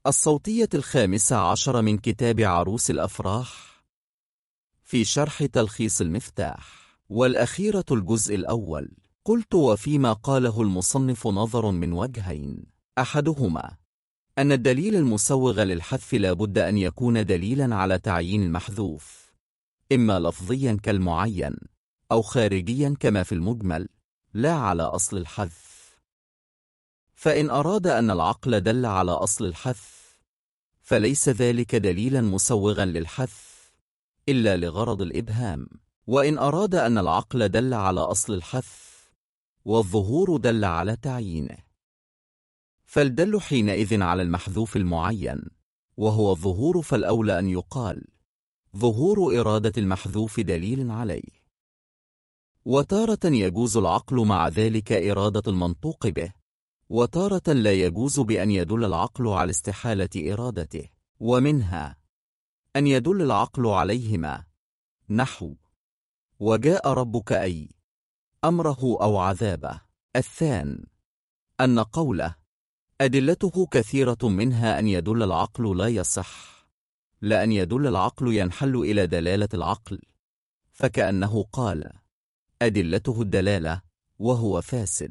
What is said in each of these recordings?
الصوتية 15 من كتاب عروس الأفراح في شرح تلخيص المفتاح، والأخيرة الجزء الأول. قلت: وفيما قاله المصنف نظر من وجهين، أحدهما أن الدليل المسوغ للحذف لا بد أن يكون دليلا على تعيين المحذوف، إما لفظيا كالمعين أو خارجيا كما في المجمل، لا على أصل الحذف. فإن أراد أن العقل دل على أصل الحذف فليس ذلك دليلا مسوغا للحذف إلا لغرض الإبهام. وإن أراد أن العقل دل على أصل الحذف والظهور دل على تعيينه، فالدل حينئذ على المحذوف المعين وهو الظهور، فالأولى أن يقال ظهور إرادة المحذوف دليل عليه. وتارة يجوز العقل مع ذلك إرادة المنطوق به، وتارة لا يجوز بأن يدل العقل على استحالة إرادته، ومنها أن يدل العقل عليهما، نحو وجاء ربك أي أمره أو عذابه. الثاني أن قوله أدلته كثيرة منها أن يدل العقل لا يصح، لأن يدل العقل ينحل إلى دلالة العقل، فكأنه قال أدلته الدلالة وهو فاسد.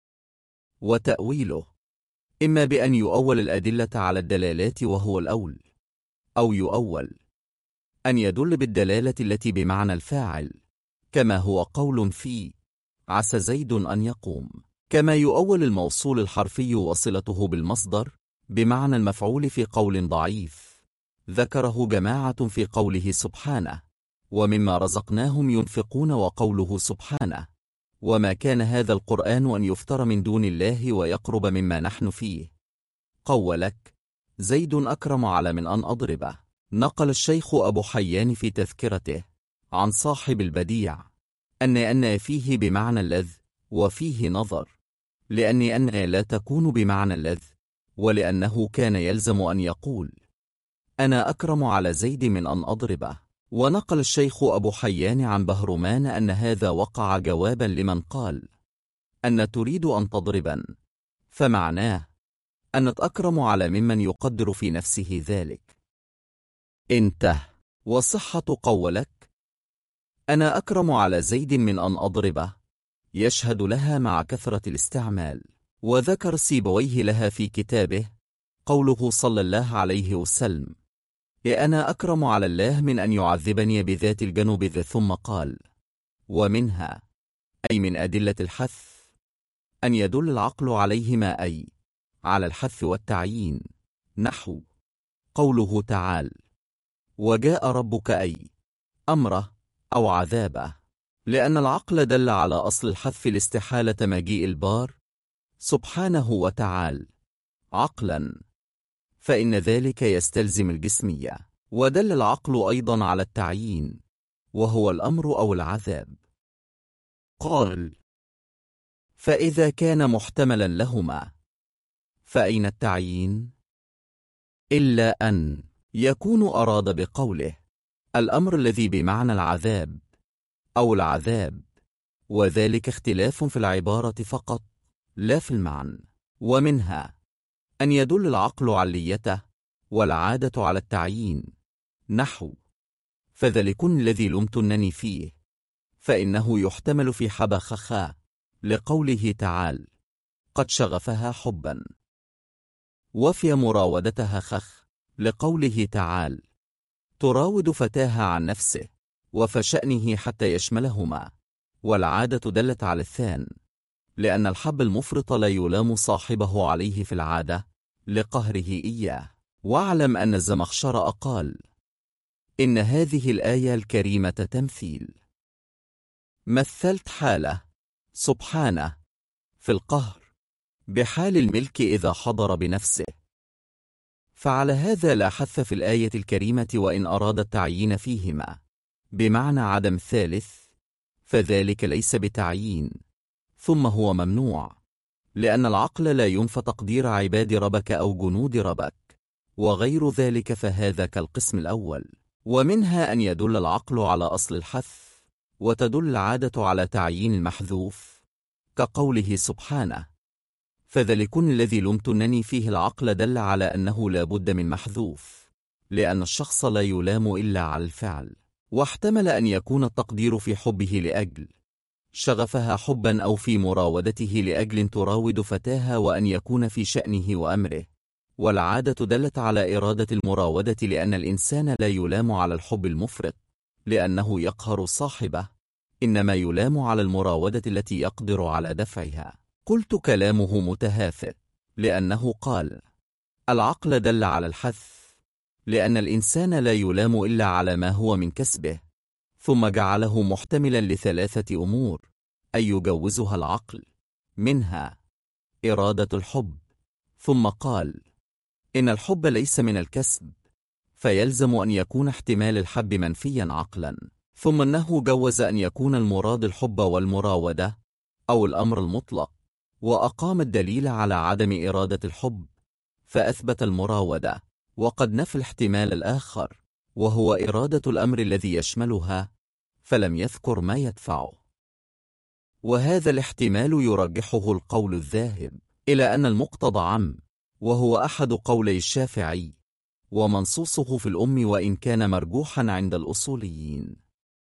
وتأويله إما بأن يؤول الأدلة على الدلالات وهو الأول، أو يؤول أن يدل بالدلالة التي بمعنى الفاعل، كما هو قول في عسى زيد أن يقوم، كما يؤول الموصول الحرفي وصلته بالمصدر بمعنى المفعول في قول ضعيف ذكره جماعة في قوله سبحانه ومما رزقناهم ينفقون، وقوله سبحانه وما كان هذا القرآن أن يفتر من دون الله ويقرب مما نحن فيه. قولك زيد أكرم على من أن أضربه. نقل الشيخ أبو حيان في تذكرته عن صاحب البديع أن فيه بمعنى اللذ وفيه نظر، لأن لا تكون بمعنى اللذ، ولأنه كان يلزم أن يقول أنا أكرم على زيد من أن أضربه. ونقل الشيخ أبو حيان عن بهرمان أن هذا وقع جوابا لمن قال أن تريد أن تضربا، فمعناه أنك أكرم على ممن يقدر في نفسه ذلك. انتهى. وصحة قولك أنا أكرم على زيد من أن أضربه يشهد لها مع كثرة الاستعمال. وذكر سيبويه لها في كتابه قوله صلى الله عليه وسلم أنا أكرم على الله من أن يعذبني بذات الجنوب، ثم قال ومنها أي من أدلة الحث أن يدل العقل عليهما، أي على الحث والتعيين، نحو قوله تعالى وجاء ربك أي أمره أو عذابه، لأن العقل دل على أصل الحث لاستحالة مجيء البار سبحانه وتعالى عقلا، فإن ذلك يستلزم الجسمية. ودل العقل أيضا على التعيين وهو الأمر أو العذاب. قال فإذا كان محتملا لهما فأين التعيين؟ إلا أن يكون أراد بقوله الأمر الذي بمعنى العذاب أو العذاب، وذلك اختلاف في العبارة فقط لا في المعنى. ومنها أن يدل العقل عليته والعادة على التعيين، نحو فذلكن الذي لمتنني فيه، فإنه يحتمل في حبخخا لقوله تعالى قد شغفها حبا، وفي مراودتها خخ لقوله تعالى تراود فتاها عن نفسه، وفشأنه حتى يشملهما. والعادة دلت على الثان، لأن الحب المفرط لا يلام صاحبه عليه في العادة لقهره إياه. واعلم أن الزمخشر قال إن هذه الآية الكريمة تمثيل. مثلت حاله سبحانه في القهر بحال الملك إذا حضر بنفسه، فعلى هذا لا حث في الآية الكريمة. وإن أراد التعيين فيهما بمعنى عدم ثالث فذلك ليس بتعيين، ثم هو ممنوع، لأن العقل لا ينفى تقدير عباد ربك أو جنود ربك وغير ذلك، فهذا كالقسم الأول. ومنها أن يدل العقل على أصل الحث وتدل العادة على تعيين المحذوف، كقوله سبحانه فذلكن الذي لمتنني فيه العقل دل على أنه لا بد من محذوف، لأن الشخص لا يلام إلا على الفعل. واحتمل أن يكون التقدير في حبه لأجل شغفها حبا، أو في مراودته لأجل تراود فتاها، وأن يكون في شأنه وأمره. والعادة دلت على إرادة المراودة، لأن الإنسان لا يلام على الحب المفرط لأنه يقهر صاحبه، إنما يلام على المراودة التي يقدر على دفعها. قلت كلامه متهافت، لأنه قال العقل دل على الحث، لأن الإنسان لا يلام إلا على ما هو من كسبه، ثم جعله محتملا لثلاثة أمور أي يجوزها العقل، منها إرادة الحب. ثم قال إن الحب ليس من الكسب، فيلزم أن يكون احتمال الحب منفيا عقلا. ثم أنه جوز أن يكون المراد الحب والمراودة أو الأمر المطلق، وأقام الدليل على عدم إرادة الحب فأثبت المراودة، وقد نفى الاحتمال الآخر وهو إرادة الأمر الذي يشملها، فلم يذكر ما يدفعه. وهذا الاحتمال يرجحه القول الذاهب إلى أن المقتضى عام، وهو أحد قولي الشافعي، ومنصوصه في الأم وإن كان مرجوحا عند الأصوليين.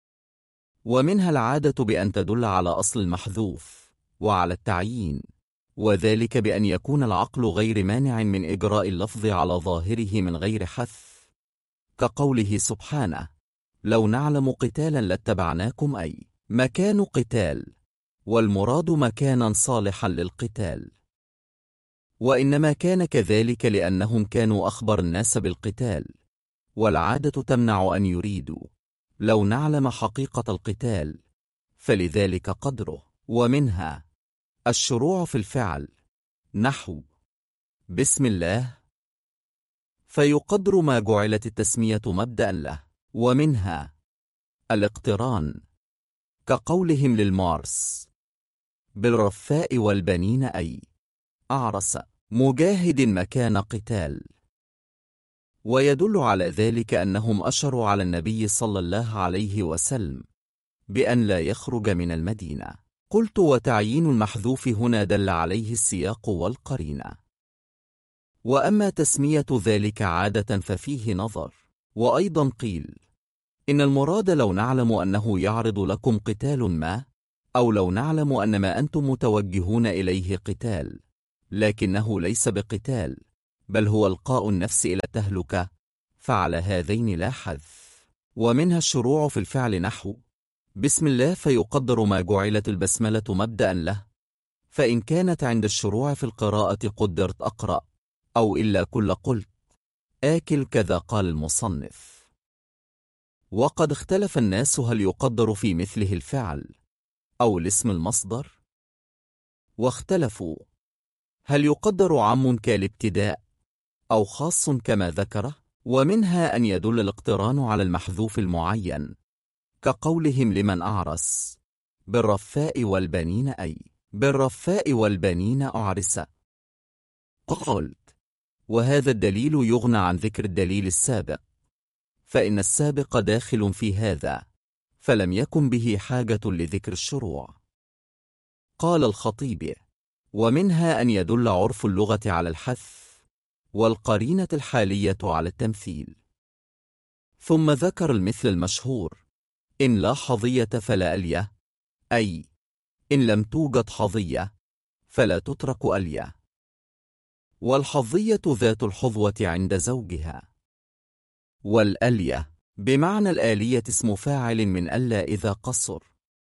ومنها العادة بأن تدل على أصل المحذوف وعلى التعيين، وذلك بأن يكون العقل غير مانع من إجراء اللفظ على ظاهره من غير حث، كقوله سبحانه لو نعلم قتالا لاتبعناكم، أي مكان قتال، والمراد مكانا صالحا للقتال. وإنما كان كذلك لأنهم كانوا أخبر الناس بالقتال، والعادة تمنع أن يريدوا لو نعلم حقيقة القتال، فلذلك قدره. ومنها الشروع في الفعل، نحو بسم الله، فيقدر ما جعلت التسمية مبدأ له. ومنها الاقتران، كقولهم للمارس بالرفاء والبنين، أي أعرس مجاهد مكان قتال. ويدل على ذلك أنهم أشروا على النبي صلى الله عليه وسلم بأن لا يخرج من المدينة. قلت وتعيين المحذوف هنا دل عليه السياق والقرينة. وأما تسمية ذلك عادة ففيه نظر. وأيضا قيل إن المراد لو نعلم أنه يعرض لكم قتال ما، أو لو نعلم أن ما أنتم متوجهون إليه قتال لكنه ليس بقتال، بل هو إلقاء النفس إلى التهلكة، فعلى هذين لا حذف. ومنها الشروع في الفعل، نحو بسم الله، فيقدر ما جعلت البسملة مبدأ له، فإن كانت عند الشروع في القراءة قدرت أقرأ، أو إلا كل قلت آكل، كذا قال المصنف. وقد اختلف الناس هل يقدر في مثله الفعل أو الاسم المصدر، واختلفوا هل يقدر عام كالابتداء أو خاص كما ذكره. ومنها أن يدل الاقتران على المحذوف المعين، كقولهم لمن أعرس بالرفاء والبنين، أي بالرفاء والبنين أعرس. قلت وهذا الدليل يغنى عن ذكر الدليل السابق، فإن السابق داخل في هذا، فلم يكن به حاجة لذكر الشروع. قال الخطيب ومنها أن يدل عرف اللغة على الحث، والقرينة الحالية على التمثيل. ثم ذكر المثل المشهور إن لا حظية فلا ألية، أي إن لم توجد حظية فلا تترك ألية. والحظية ذات الحظوة عند زوجها، والألية بمعنى الآلية اسم فاعل من ألا إذا قصر.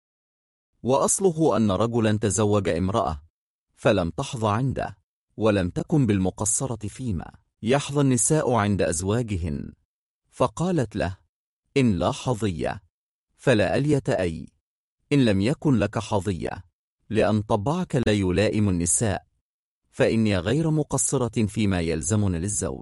وأصله أن رجلا تزوج امرأة فلم تحظ عنده، ولم تكن بالمقصرة فيما يحظى النساء عند أزواجهن، فقالت له إن لا حظية فلا ألية، أي إن لم يكن لك حظية، لأن طبعك لا يلائم النساء، فإني غير مقصرة فيما يلزمنا للزوج.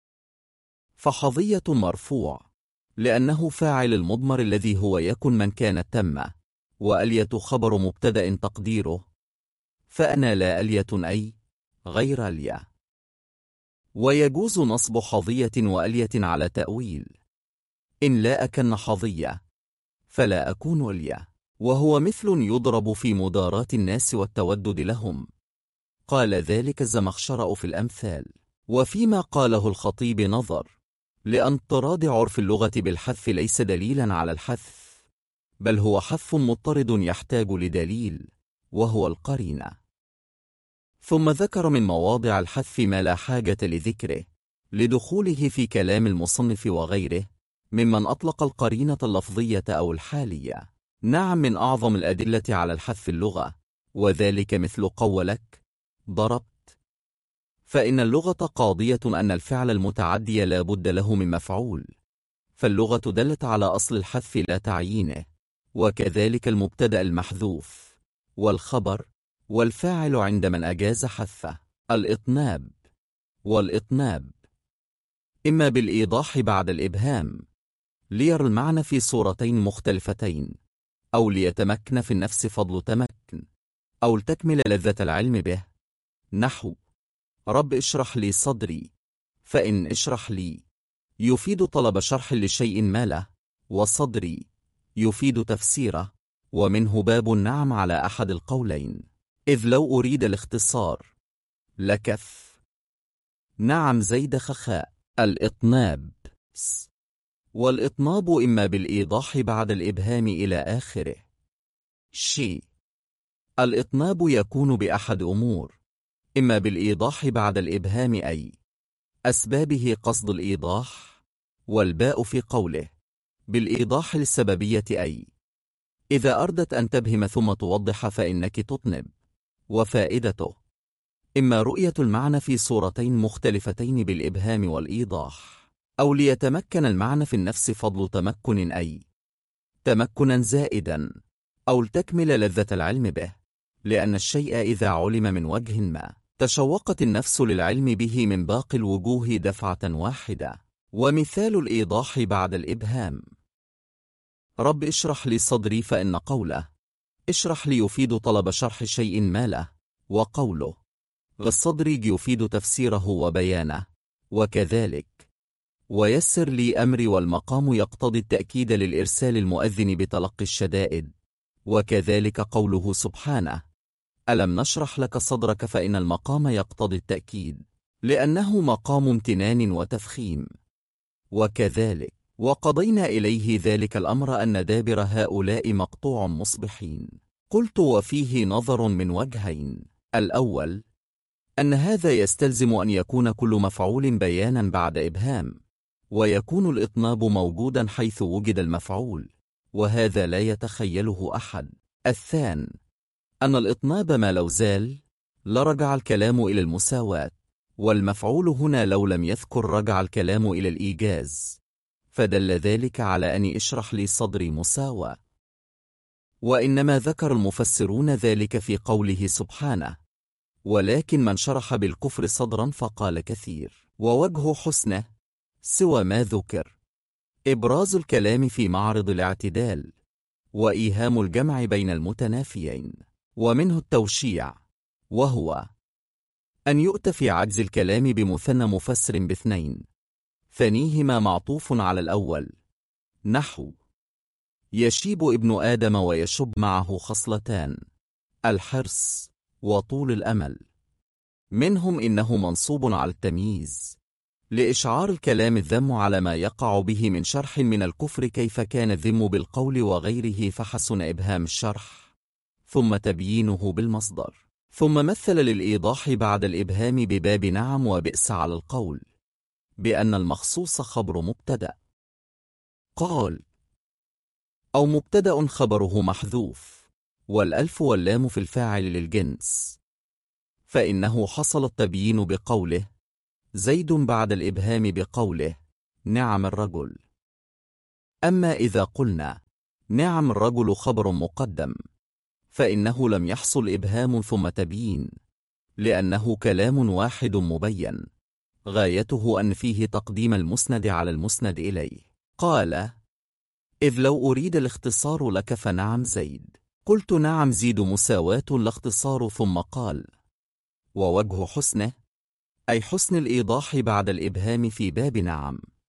فحظية مرفوع لأنه فاعل المضمر الذي هو يكن من كانت تمة، وألية خبر مبتدأ تقديره فأنا لا ألية، أي غير ألية. ويجوز نصب حظية وألية على تأويل إن لا أكن حظية فلا أكون ألية، وهو مثل يضرب في مداراة الناس والتودد لهم، قال ذلك الزمخشري في الأمثال. وفيما قاله الخطيب نظر، لأن اضطراد عرف اللغة بالحذف ليس دليلا على الحذف، بل هو حذف مضطرد يحتاج لدليل، وهو القرينة. ثم ذكر من مواضع الحذف ما لا حاجة لذكره لدخوله في كلام المصنف وغيره ممن أطلق القرينة اللفظية أو الحالية. نعم، من أعظم الأدلة على الحذف اللغة، وذلك مثل قولك ضربت، فإن اللغة قاضية أن الفعل المتعدي لا بد له من مفعول، فاللغة دلت على أصل الحذف لا تعيينه، وكذلك المبتدأ المحذوف والخبر والفاعل عند من أجاز حذفه. الإطناب والإطناب إما بالإيضاح بعد الإبهام ليرى المعنى في صورتين مختلفتين، أو ليتمكن في النفس فضل تمكن، أو لتكمل لذة العلم به، نحو رب اشرح لي صدري، فإن اشرح لي يفيد طلب شرح لشيء ما له، وصدري يفيد تفسيره، ومنه باب النعم على أحد القولين، إذ لو أريد الاختصار لكف نعم زيد خخاء. الإطناب والإطناب إما بالإيضاح بعد الإبهام إلى آخره. الإطناب يكون بأحد أمور، إما بالإيضاح بعد الإبهام أي أسبابه قصد الإيضاح، والباء في قوله بالإيضاح للسببية أي إذا أردت أن تبهم ثم توضح فإنك تطنب. وفائدته إما رؤية المعنى في صورتين مختلفتين بالإبهام والإيضاح، أو ليتمكن المعنى في النفس فضل تمكن أي تمكنا زائدا، أو لتكمل لذة العلم به، لأن الشيء إذا علم من وجه ما تشوقت النفس للعلم به من باقي الوجوه دفعة واحدة. ومثال الإيضاح بعد الإبهام رب اشرح لي صدري، فإن قوله اشرح لي يفيد طلب شرح شيء ما له، وقوله الصدر يفيد تفسيره وبيانه، وكذلك ويسر لي أمري والمقام يقتضي التأكيد للإرسال المؤذن بتلقي الشدائد، وكذلك قوله سبحانه ألم نشرح لك صدرك، فإن المقام يقتضي التأكيد لأنه مقام امتنان وتفخيم. وكذلك وقضينا إليه ذلك الأمر أن دابر هؤلاء مقطوع مصبحين. قلت وفيه نظر من وجهين: الأول أن هذا يستلزم أن يكون كل مفعول بيانا بعد إبهام، ويكون الإطناب موجودا حيث وجد المفعول، وهذا لا يتخيله أحد. الثاني أن الإطناب ما لو زال لرجع الكلام إلى المساواة، والمفعول هنا لو لم يذكر رجع الكلام إلى الإيجاز، فدل ذلك على أن اشرح لي صدري مساواة. وإنما ذكر المفسرون ذلك في قوله سبحانه ولكن من شرح بالكفر صدرا فقال كثير. ووجه حسنه سوى ما ذكر إبراز الكلام في معرض الاعتدال، وإيهام الجمع بين المتنافيين، ومنه التوشيع، وهو أن يؤتى في عجز الكلام بمثنى مفسر باثنين، ثانيهما معطوف على الأول، نحو يشيب ابن آدم ويشب معه خصلتان: الحرص وطول الأمل. منهم إنه منصوب على التمييز لإشعار الكلام الذم على ما يقع به من شرح من الكفر، كيف كان الذم بالقول وغيره، فحسن إبهام الشرح ثم تبيينه بالمصدر. ثم مثل للإيضاح بعد الإبهام بباب نعم وبئس على القول بأن المخصوص خبر مبتدأ، قال أو مبتدأ خبره محذوف، والألف واللام في الفاعل للجنس، فإنه حصل التبيين بقوله زيد بعد الإبهام بقوله نعم الرجل. أما إذا قلنا نعم الرجل خبر مقدم، فإنه لم يحصل إبهام ثم تبيين، لأنه كلام واحد مبين غايته أن فيه تقديم المسند على المسند إليه. قال إذ لو أريد الاختصار لك فنعم زيد. قلت نعم زيد مساواة لاختصار. ثم قال ووجه حسنه أي حسن الإيضاح بعد الإبهام في باب نعم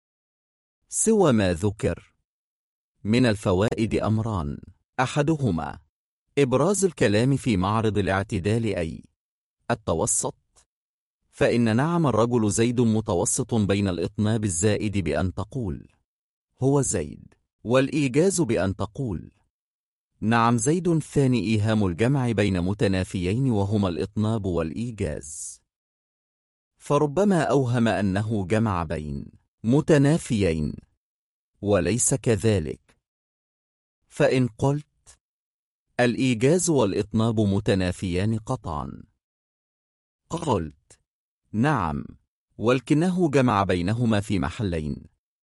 سوى ما ذكر. من الفوائد أمران: أحدهما إبراز الكلام في معرض الاعتدال، أي التوسط. فإن نعم الرجل زيد متوسط بين الإطناب الزائد بأن تقول هو زيد، والإيجاز بأن تقول نعم زيد. الثاني إيهام الجمع بين متنافيين وهما الإطناب والإيجاز، فربما أوهم أنه جمع بين متنافيين وليس كذلك. فإن قلت الإيجاز والإطناب متنافيان قطعا، قلت نعم، ولكنه جمع بينهما في محلين،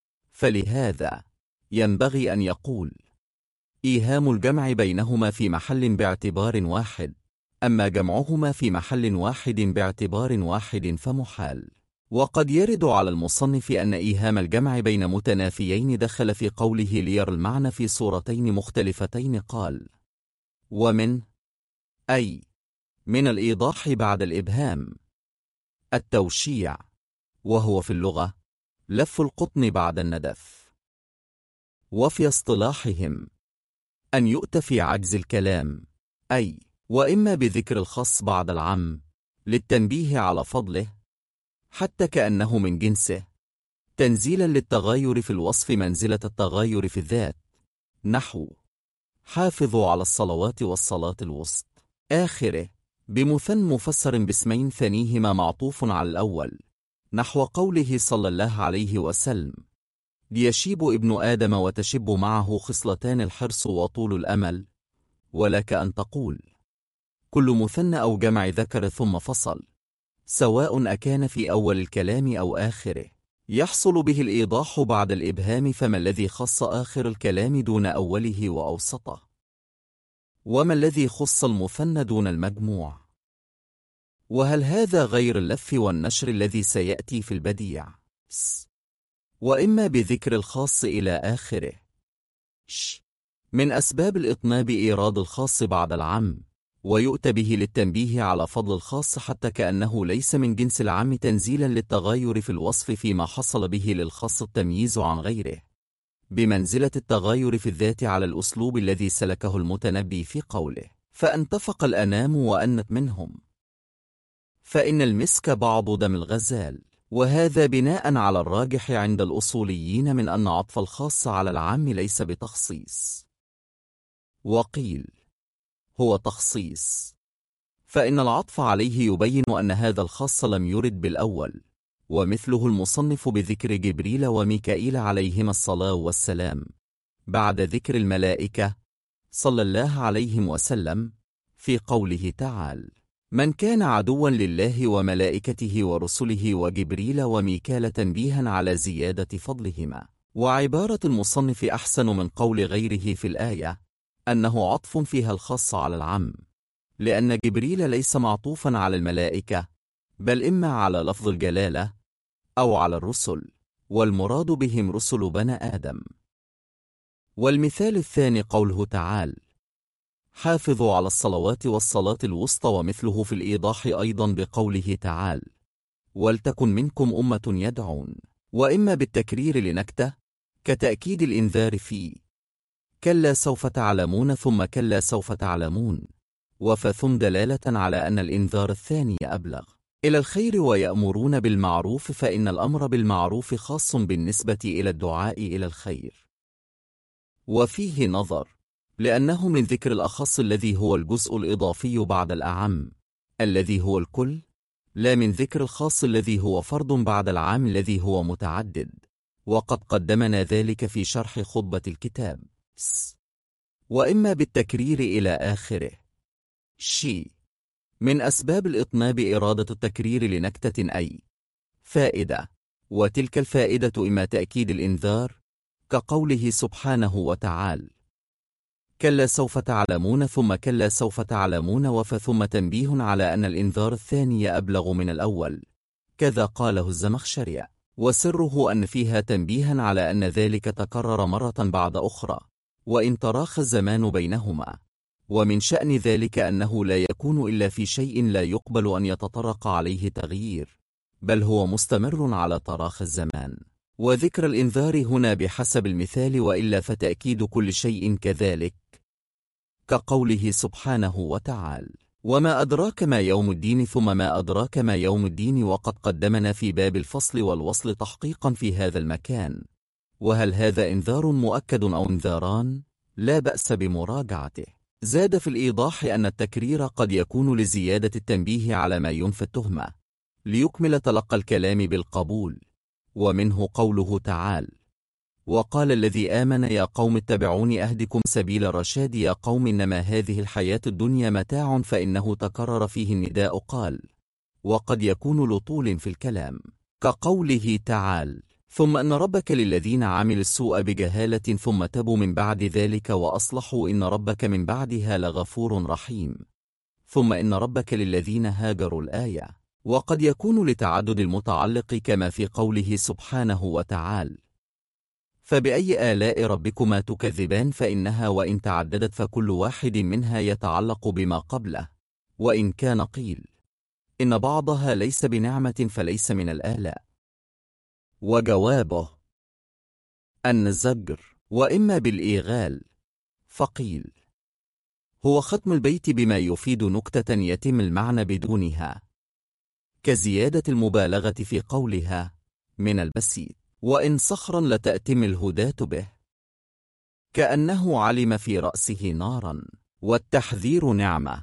فلهذا ينبغي أن يقول إيهام الجمع بينهما في محل باعتبار واحد، أما جمعهما في محل واحد باعتبار واحد فمحال. وقد يرد على المصنف أن إيهام الجمع بين متنافيين دخل في قوله ليرى المعنى في صورتين مختلفتين، قال ومن أي من الإيضاح بعد الإبهام التوشيع، وهو في اللغة لف القطن بعد الندف. وفي اصطلاحهم أن يؤتى في عجز الكلام، أي وإما بذكر الخاص بعد العام للتنبيه على فضله حتى كأنه من جنسه، تنزيلا للتغاير في الوصف منزلة التغاير في الذات، نحو حافظوا على الصلوات والصلاة الوسط آخره، بمثن مفسر باسمين ثانيهما معطوف على الأول، نحو قوله صلى الله عليه وسلم ليشيب ابن آدم وتشب معه خصلتان الحرص وطول الأمل. ولك أن تقول كل مثنى أو جمع ذكر ثم فصل، سواء أكان في أول الكلام أو آخره، يحصل به الإيضاح بعد الإبهام. فما الذي خص آخر الكلام دون أوله وأوسطه؟ وما الذي خص المثنى دون المجموع؟ وهل هذا غير اللف والنشر الذي سيأتي في البديع؟ وإما بذكر الخاص إلى آخره. من أسباب الإطناب إيراد الخاص بعد العام، ويؤتى به للتنبيه على فضل الخاص حتى كأنه ليس من جنس العام، تنزيلا للتغاير في الوصف فيما حصل به للخاص التمييز عن غيره، بمنزلة التغاير في الذات على الأسلوب الذي سلكه المتنبي في قوله فأنتفق الأنام وأنت منهم، فإن المسك بعض دم الغزال. وهذا بناء على الراجح عند الأصوليين من أن عطف الخاص على العام ليس بتخصيص، وقيل هو تخصيص، فإن العطف عليه يبين أن هذا الخاص لم يرد بالأول، ومثله المصنف بذكر جبريل وميكائيل عليهما الصلاة والسلام بعد ذكر الملائكة صلى الله عليه وسلم في قوله تعالى من كان عدوا لله وملائكته ورسله وجبريل وميكال، تنبيها على زيادة فضلهما. وعبارة المصنف أحسن من قول غيره في الآية أنه عطف فيها الخاص على العام، لأن جبريل ليس معطوفا على الملائكة، بل إما على لفظ الجلالة أو على الرسل، والمراد بهم رسل بني آدم. والمثال الثاني قوله تعالى حافظوا على الصلوات والصلاة الوسطى، ومثله في الإيضاح أيضا بقوله تعالى ولتكن منكم أمة يدعون، وإما بالتكرير لنكتة كتأكيد الإنذار في كلا سوف تعلمون ثم كلا سوف تعلمون، وفثم دلالة على أن الإنذار الثاني أبلغ إلى الخير ويأمرون بالمعروف، فإن الأمر بالمعروف خاص بالنسبة إلى الدعاء إلى الخير. وفيه نظر، لأنه من ذكر الأخص الذي هو الجزء الإضافي بعد الأعم الذي هو الكل، لا من ذكر الخاص الذي هو فرد بعد العام الذي هو متعدد، وقد قدمنا ذلك في شرح خطبة الكتاب. وإما بالتكرير إلى آخره. من أسباب الإطناب إرادة التكرير لنكتة أي فائدة، وتلك الفائدة إما تأكيد الإنذار كقوله سبحانه وتعالى كلا سوف تعلمون ثم كلا سوف تعلمون، وفثم تنبيه على أن الإنذار الثاني أبلغ من الأول، كذا قاله الزمخشري، وسره أن فيها تنبيها على أن ذلك تكرر مرة بعد أخرى وإن تراخى الزمان بينهما، ومن شأن ذلك أنه لا يكون إلا في شيء لا يقبل أن يتطرق عليه تغيير، بل هو مستمر على تراخى الزمان. وذكر الإنذار هنا بحسب المثال، وإلا فتأكيد كل شيء كذلك، كقوله سبحانه وتعالى وما أدراك ما يوم الدين ثم ما أدراك ما يوم الدين. وقد قدمنا في باب الفصل والوصل تحقيقا في هذا المكان. وهل هذا إنذار مؤكد أو إنذاران؟ لا بأس بمراجعته. زاد في الإيضاح أن التكرير قد يكون لزيادة التنبيه على ما ينفي التهمة ليكمل تلقى الكلام بالقبول. ومنه قوله تعالى: وقال الذي آمن يا قوم اتبعون أهدكم سبيل الرشاد. يا قوم إنما هذه الحياة الدنيا متاع. فإنه تكرر فيه النداء قال، وقد يكون لطول في الكلام، كقوله تعالى: ثم أن ربك للذين عملوا السوء بجهالة ثم تبوا من بعد ذلك وأصلحوا إن ربك من بعدها لغفور رحيم. ثم إن ربك للذين هاجروا الآية. وقد يكون لتعدد المتعلق كما في قوله سبحانه وتعالى: فبأي آلاء ربكما تكذبان. فإنها وإن تعددت فكل واحد منها يتعلق بما قبله. وإن كان قيل إن بعضها ليس بنعمة فليس من الآلاء. وجوابه أن الزجر وإما بالإيغال. فقيل هو ختم البيت بما يفيد نكتة يتم المعنى بدونها، كزيادة المبالغة في قولها من البسيط وإن صخرا لتأتم الهداة به، كأنه علم في رأسه نارا، والتحذير نعمة.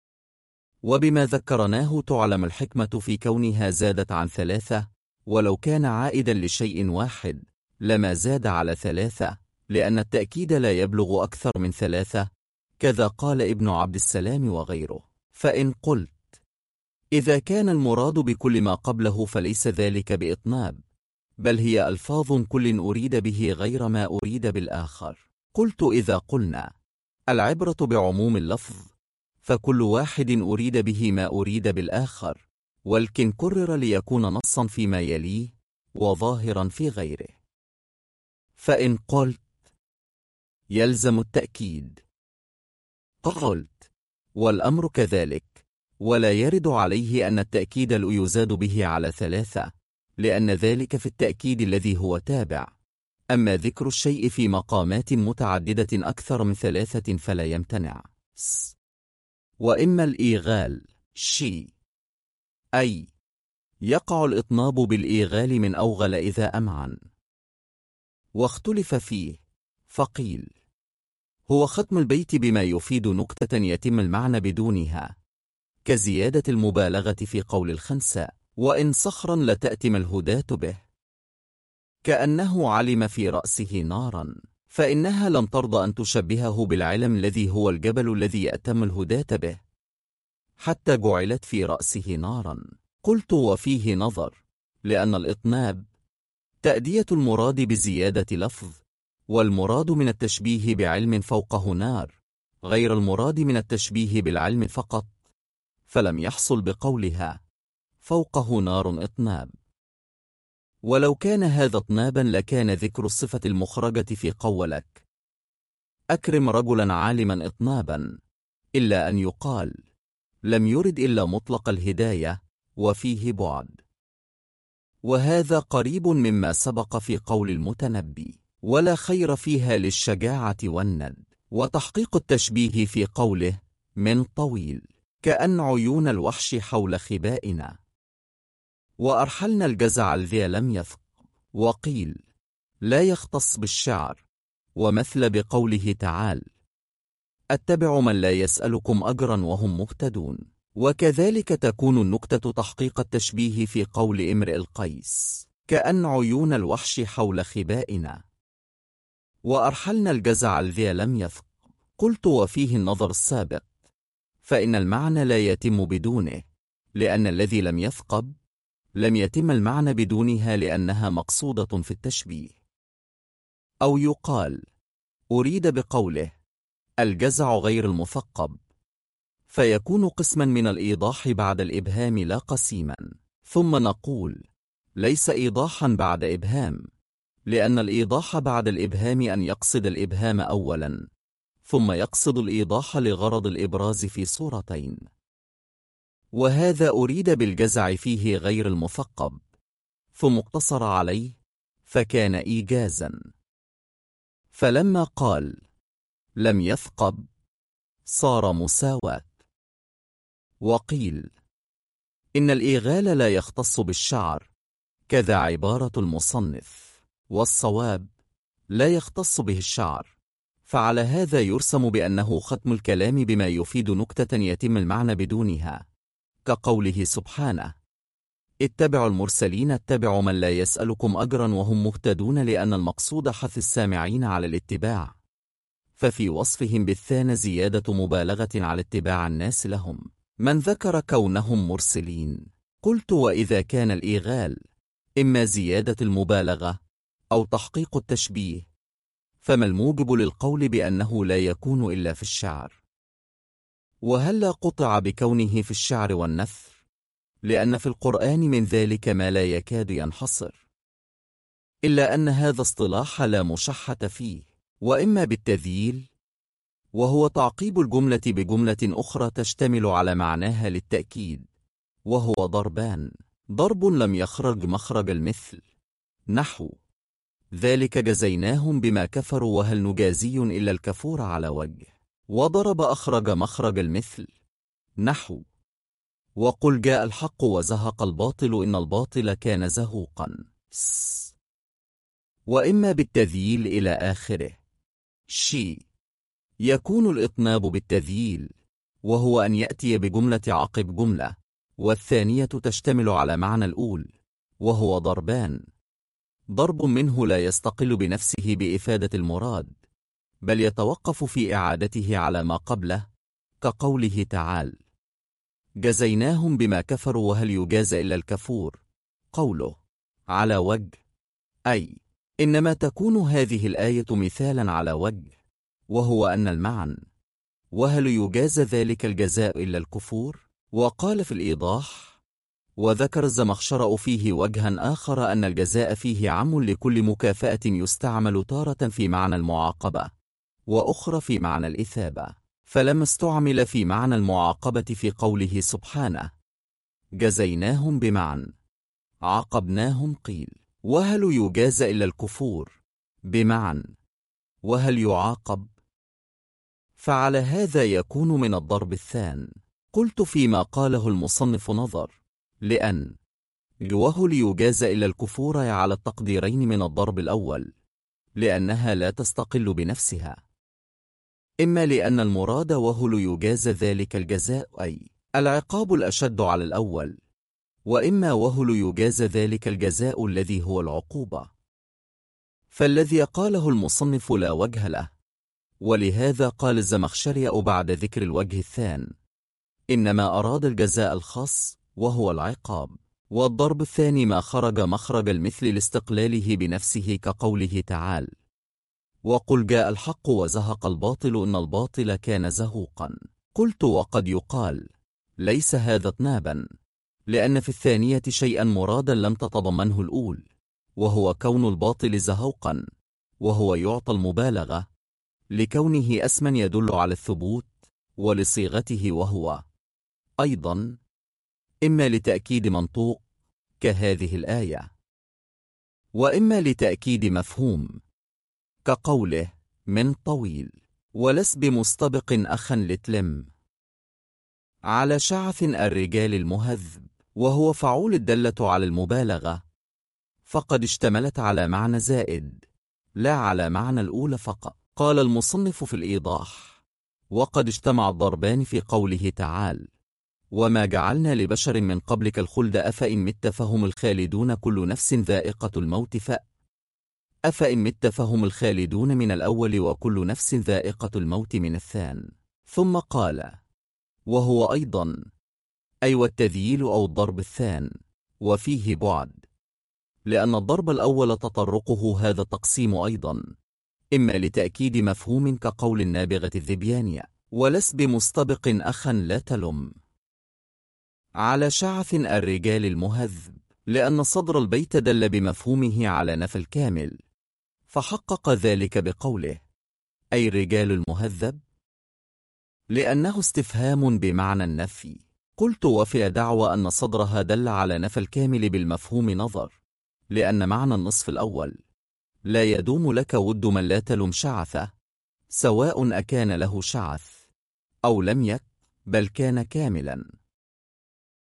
وبما ذكرناه تعلم الحكمة في كونها زادت عن 3، ولو كان عائدا لشيء واحد لما زاد على 3، لأن التأكيد لا يبلغ أكثر من 3، كذا قال ابن عبد السلام وغيره. فإن قلت إذا كان المراد بكل ما قبله فليس ذلك بإطناب، بل هي ألفاظ كل أريد به غير ما أريد بالآخر. قلت إذا قلنا العبرة بعموم اللفظ فكل واحد أريد به ما أريد بالآخر، ولكن كرر ليكون نصا فيما يليه وظاهرا في غيره. فإن قلت يلزم التأكيد، قلت والأمر كذلك، ولا يرد عليه أن التأكيد لا يزاد به على 3، لأن ذلك في التأكيد الذي هو تابع. أما ذكر الشيء في مقامات متعددة أكثر من 3 فلا يمتنع. وإما الإيغال شي، أي يقع الإطناب بالإيغال من أوغل إذا أمعن. واختلف فيه، فقيل هو ختم البيت بما يفيد نكتة يتم المعنى بدونها، كزيادة المبالغة في قول الخنساء وإن صخرا لتأتم الهداة به، كأنه علم في رأسه نارا، فإنها لم ترضى أن تشبهه بالعلم الذي هو الجبل الذي يأتم الهداة به، حتى جعلت في رأسه نارا. قلت وفيه نظر، لأن الإطناب تأدية المراد بزيادة لفظ، والمراد من التشبيه بعلم فوقه نار، غير المراد من التشبيه بالعلم فقط، فلم يحصل بقولها فوقه نار إطناب. ولو كان هذا اطنابا لكان ذكر الصفة المخرجة في قولك أكرم رجلا عالما إطنابا، إلا أن يقال لم يرد إلا مطلق الهداية وفيه بعد. وهذا قريب مما سبق في قول المتنبي ولا خير فيها للشجاعة والند. وتحقيق التشبيه في قوله من طويل، كأن عيون الوحش حول خبائنا. وأرحلنا الجزع الذي لم يثق. وقيل لا يختص بالشعر، ومثل بقوله تعالى أتبع من لا يسألكم أجرا وهم مهتدون. وكذلك تكون النكتة تحقيق التشبيه في قول امرئ القيس كأن عيون الوحش حول خبائنا. وأرحلنا الجزع الذي لم يثق. قلت وفيه النظر السابق، فإن المعنى لا يتم بدونه، لأن الذي لم يثقب لم يتم المعنى بدونها لأنها مقصودة في التشبيه. أو يقال أريد بقوله الجزع غير المثقب، فيكون قسما من الإيضاح بعد الإبهام لا قسيما. ثم نقول ليس إيضاحا بعد إبهام، لأن الإيضاح بعد الإبهام أن يقصد الإبهام أولا، ثم يقصد الإيضاح لغرض الإبراز في صورتين. وهذا أريد بالجزع فيه غير المثقب، ثم اقتصر عليه فكان إيجازا. فلما قال لم يثقب صار مساواة. وقيل إن الإيغال لا يختص بالشعر، كذا عبارة المصنف، والصواب لا يختص به الشعر، فعلى هذا يرسم بأنه ختم الكلام بما يفيد نكتة يتم المعنى بدونها، كقوله سبحانه: اتبعوا المرسلين اتبعوا من لا يسألكم أجرا وهم مهتدون، لأن المقصود حث السامعين على الاتباع، ففي وصفهم بالثانى زيادة مبالغة على اتباع الناس لهم من ذكر كونهم مرسلين. قلت: وإذا كان الإيغال إما زيادة المبالغة أو تحقيق التشبيه، فما الموجب للقول بأنه لا يكون إلا في الشعر؟ وهلا قطع بكونه في الشعر والنثر، لأن في القرآن من ذلك ما لا يكاد ينحصر، إلا أن هذا اصطلاح لا مشحة فيه، وإما بالتذييل، وهو تعقيب الجملة بجملة أخرى تشتمل على معناها للتأكيد، وهو ضربان: ضرب لم يخرج مخرج المثل، نحو ذلك جزيناهم بما كفروا وهل نجازي إلا الكفور على وجه، وضرب أخرج مخرج المثل، نحو وقل جاء الحق وزهق الباطل إن الباطل كان زهوقا. وإما بالتذييل إلى آخره. يكون الإطناب بالتذييل، وهو أن يأتي بجملة عقب جملة، والثانية تشتمل على معنى الأول، وهو ضربان: ضرب منه لا يستقل بنفسه بإفادة المراد، بل يتوقف في إعادته على ما قبله، كقوله تعالى: جزيناهم بما كفروا وهل يجازى إلا الكفور. قوله على وجه، أي إنما تكون هذه الآية مثالا على وجه، وهو أن المعنى وهل يجازى ذلك الجزاء إلا الكفور. وقال في الإيضاح: وذكر الزمخشري فيه وجها آخر أن الجزاء فيه عام لكل مكافأة يستعمل تارة في معنى المعاقبة وأخرى في معنى الإثابة، فلما استعمل في معنى المعاقبة في قوله سبحانه: جزيناهم بمعنى عاقبناهم، قيل: وهل يجازى إلا الكفور بمعنى وهل يعاقب؟ فعلى هذا يكون من الضرب الثاني. قلت: فيما قاله المصنف نظر، لأن وهل يجازى إلا الكفور على التقديرين من الضرب الأول، لأنها لا تستقل بنفسها، إما لأن المراد وهل يجازى ذلك الجزاء أي العقاب الأشد على الأول، وإما وهل يجازى ذلك الجزاء الذي هو العقوبة، فالذي قاله المصنف لا وجه له، ولهذا قال الزمخشري بعد ذكر الوجه الثاني: إنما أراد الجزاء الخاص وهو العقاب، والضرب الثاني ما خرج مخرج المثل لاستقلاله بنفسه، كقوله تعالى: وقل جاء الحق وزهق الباطل إن الباطل كان زهوقا. قلت: وقد يقال ليس هذا اطنابا، لأن في الثانية شيئا مرادا لم تتضمنه الأول، وهو كون الباطل زهوقا، وهو يعطى المبالغة لكونه اسما يدل على الثبوت، ولصيغته وهو أيضا إما لتأكيد منطوق كهذه الآية، وإما لتأكيد مفهوم كقوله من طويل ولس بمستبق أخا لتلم على شعث الرجال المهذب، وهو فعول الدالة على المبالغة، فقد اشتملت على معنى زائد لا على معنى الأولى فقط. قال المصنف في الإيضاح: وقد اجتمع الضربان في قوله تعالى: وما جعلنا لبشر من قبلك الخلد أفإن مت فهم الخالدون كل نفس ذائقة الموت أفإن مت فهم الخالدون من الأول وكل نفس ذائقة الموت من الثاني. ثم قال: وهو أيضا أي والتذييل أو الضرب الثاني، وفيه بعد، لأن الضرب الأول تطرقه هذا التقسيم أيضا، إما لتأكيد مفهوم كقول النابغة الذبيانية: ولس بمستبق أخا لا تلم على شعث الرجال المهذب، لأن صدر البيت دل بمفهومه على نفي الكامل، فحقق ذلك بقوله أي الرجال المهذب، لأنه استفهام بمعنى النفي. قلت: وفي دعوى أن صدرها دل على نفي الكامل بالمفهوم نظر، لأن معنى النصف الأول لا يدوم لك ود من لا تلم شعثه، سواء أكان له شعث أو لم يك، بل كان كاملا.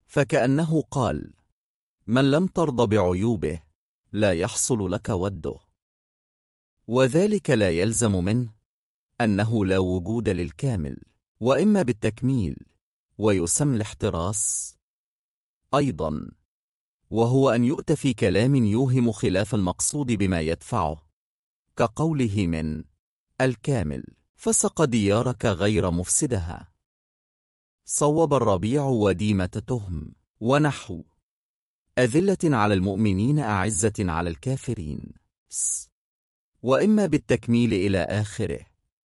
فكأنه قال: من لم ترض بعيوبه لا يحصل لك وده، وذلك لا يلزم منه أنه لا وجود للكامل، وإما بالتكميل ويسمى الاحتراس أيضا، وهو أن يؤتى في كلام يوهم خلاف المقصود بما يدفعه، كقوله من الكامل فسق ديارك غير مفسدها. صوب الربيع وديمة تهم، ونحو أذلة على المؤمنين أعزة على الكافرين، وإما بالتكميل إلى آخره.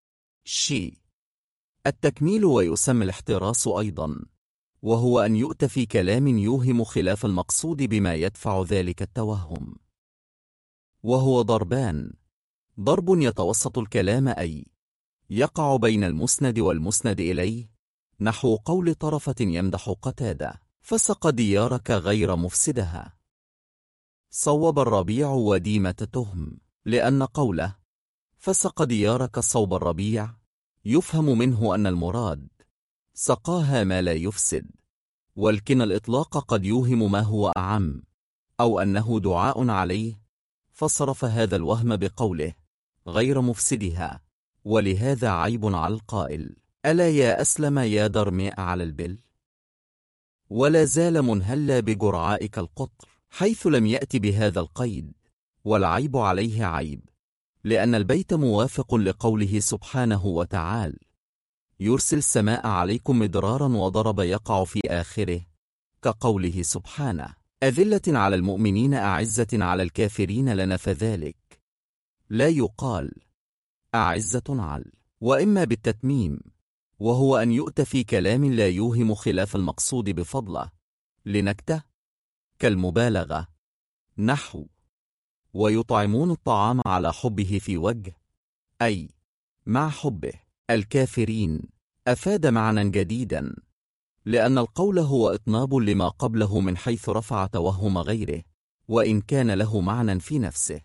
التكميل ويسمى الاحتراس أيضا، وهو أن يؤتى في كلام يوهم خلاف المقصود بما يدفع ذلك التوهم، وهو ضربان: ضرب يتوسط الكلام أي يقع بين المسند والمسند إليه، نحو قول طرفة يمدح قتادة: فسق ديارك غير مفسدها. صوب الربيع وديمة تهم، لأن قوله فسق ديارك صوب الربيع يفهم منه أن المراد سقاها ما لا يفسد، ولكن الإطلاق قد يوهم ما هو أعم، أو أنه دعاء عليه، فصرف هذا الوهم بقوله غير مفسدها، ولهذا عيب على القائل: ألا يا أسلم يا درماء على البل، ولا زال منهلا بجرعائك القطر، حيث لم يأت بهذا القيد، والعيب عليه عيب، لأن البيت موافق لقوله سبحانه وتعالى: يرسل السماء عليكم مدرارا، وضرب يقع في آخره، كقوله سبحانه: أذلة على المؤمنين أعزة على الكافرين، لنا فذلك لا يقال أعزة على. وإما بالتتميم، وهو أن يؤتى في كلام لا يوهم خلاف المقصود بفضله لنكتة، كالمبالغة، نحو ويطعمون الطعام على حبه في وجه، أي مع حبه الكافرين، أفاد معنى جديدا، لأن القول هو إطناب لما قبله من حيث رفع توهم غيره، وإن كان له معنى في نفسه.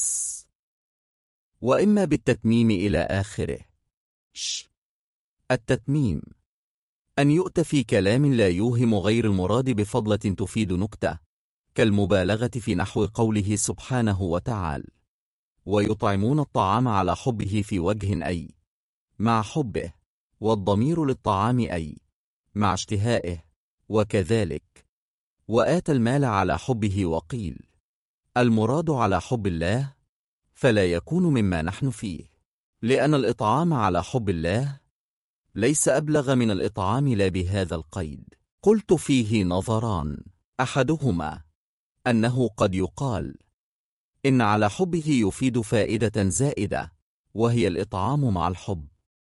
وإما بالتتميم إلى آخره. التتميم أن يؤتى في كلام لا يوهم غير المراد بفضلة تفيد نكتة، كالمبالغة في نحو قوله سبحانه وتعالى: ويطعمون الطعام على حبه في وجه، أي مع حبه، والضمير للطعام أي مع اشتهائه، وكذلك وآتى المال على حبه، وقيل المراد على حب الله، فلا يكون مما نحن فيه، لأن الإطعام على حب الله ليس أبلغ من الإطعام لا بهذا القيد. قلت فيه نظران: أحدهما أنه قد يقال إن على حبه يفيد فائدة زائدة، وهي الإطعام مع الحب،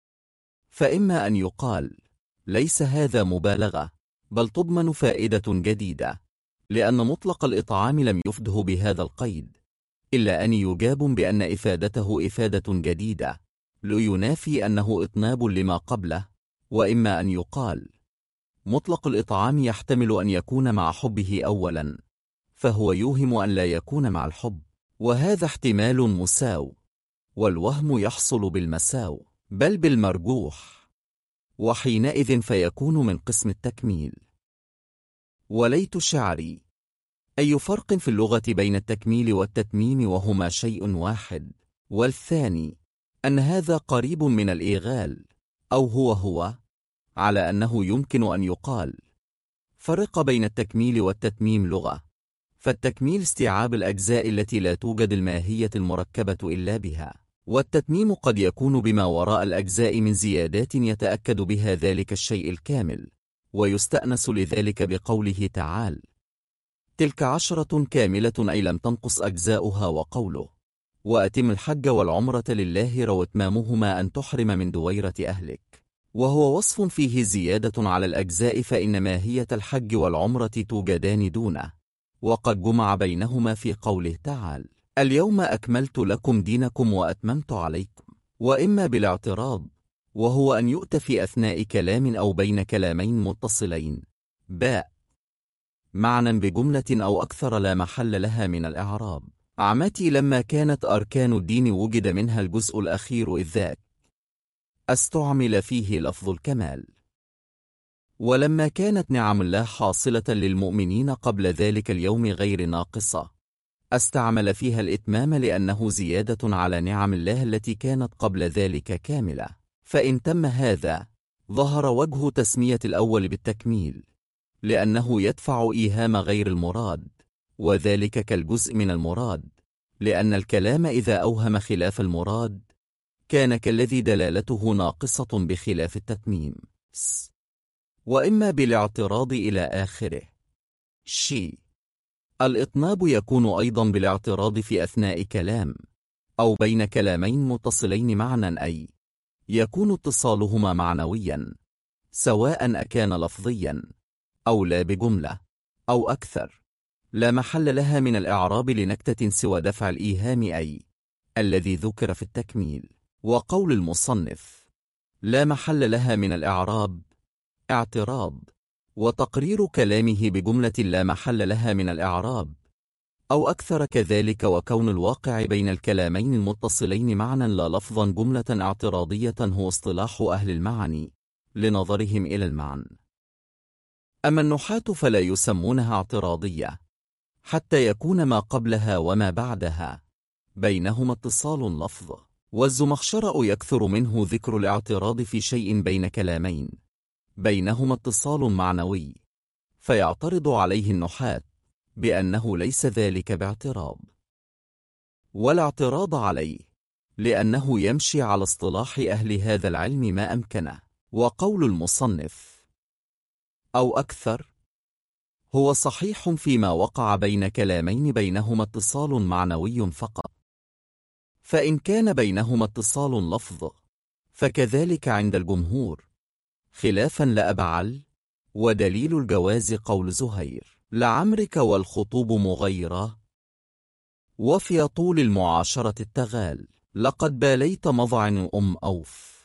فإما أن يقال ليس هذا مبالغة، بل تضمن فائدة جديدة، لأن مطلق الإطعام لم يفده بهذا القيد، إلا أن يجاب بأن إفادته إفادة جديدة لينافي أنه إطناب لما قبله. وإما أن يقال مطلق الإطعام يحتمل أن يكون مع حبه أولا، فهو يوهم أن لا يكون مع الحب، وهذا احتمال مساو، والوهم يحصل بالمساو بل بالمرجوح، وحينئذ فيكون من قسم التكميل. وليت شعري: أي فرق في اللغة بين التكميل والتتميم وهما شيء واحد؟ والثاني أن هذا قريب من الإيغال، أو هو على أنه يمكن أن يقال فرق بين التكميل والتتميم لغة، فالتكميل استيعاب الأجزاء التي لا توجد الماهية المركبة إلا بها، والتتميم قد يكون بما وراء الأجزاء من زيادات يتأكد بها ذلك الشيء الكامل، ويستأنس لذلك بقوله تعالى: تلك 10 كاملة أي لم تنقص أجزاؤها، وقوله: وأتم الحج والعمرة لله، وإتمامهما أن تحرم من دويرة أهلك، وهو وصف فيه زيادة على الأجزاء، فإن ماهية الحج والعمرة توجدان دونه، وقد جمع بينهما في قوله تعالى: اليوم أكملت لكم دينكم وأتممت عليكم. وإما بالاعتراض، وهو أن يؤتى في أثناء كلام أو بين كلامين متصلين باء معنى بجملة أو أكثر لا محل لها من الإعراب. عمتي لما كانت أركان الدين وجد منها الجزء الأخير إذ ذاك استعمل فيه لفظ الكمال. ولما كانت نعم الله حاصلة للمؤمنين قبل ذلك اليوم غير ناقصة، استعمل فيها الإتمام لأنه زيادة على نعم الله التي كانت قبل ذلك كاملة. فإن تم هذا، ظهر وجه تسمية الأول بالتكميل، لأنه يدفع إيهام غير المراد، وذلك كالجزء من المراد، لأن الكلام إذا أوهم خلاف المراد كان كالذي دلالته ناقصة بخلاف التتميم. وإما بالاعتراض إلى آخره. الإطناب يكون أيضا بالاعتراض في أثناء كلام أو بين كلامين متصلين معنى، أي يكون اتصالهما معنويا، سواء أكان لفظيا أو لا بجملة أو أكثر، لا محل لها من الإعراب لنكتة سوى دفع الإيهام، أي الذي ذكر في التكميل. وقول المصنف لا محل لها من الإعراب اعتراض، وتقرير كلامه بجملة لا محل لها من الإعراب أو أكثر كذلك، وكون الواقع بين الكلامين المتصلين معنى لا لفظا جملة اعتراضية هو اصطلاح أهل المعاني لنظرهم إلى المعنى. أما النحاة فلا يسمونها اعتراضية حتى يكون ما قبلها وما بعدها بينهما اتصال لفظ، والزمخشرأ يكثر منه ذكر الاعتراض في شيء بين كلامين بينهما اتصال معنوي، فيعترض عليه النحاة بأنه ليس ذلك باعتراض، ولا اعتراض عليه، لأنه يمشي على اصطلاح أهل هذا العلم ما أمكنه. وقول المصنف أو أكثر هو صحيح فيما وقع بين كلامين بينهما اتصال معنوي فقط، فإن كان بينهما اتصال لفظ فكذلك عند الجمهور، خلافا لأبعل. ودليل الجواز قول زهير لعمرك والخطوب مغيرة، وفي طول المعاشرة التغال، لقد باليت مضعن أوف،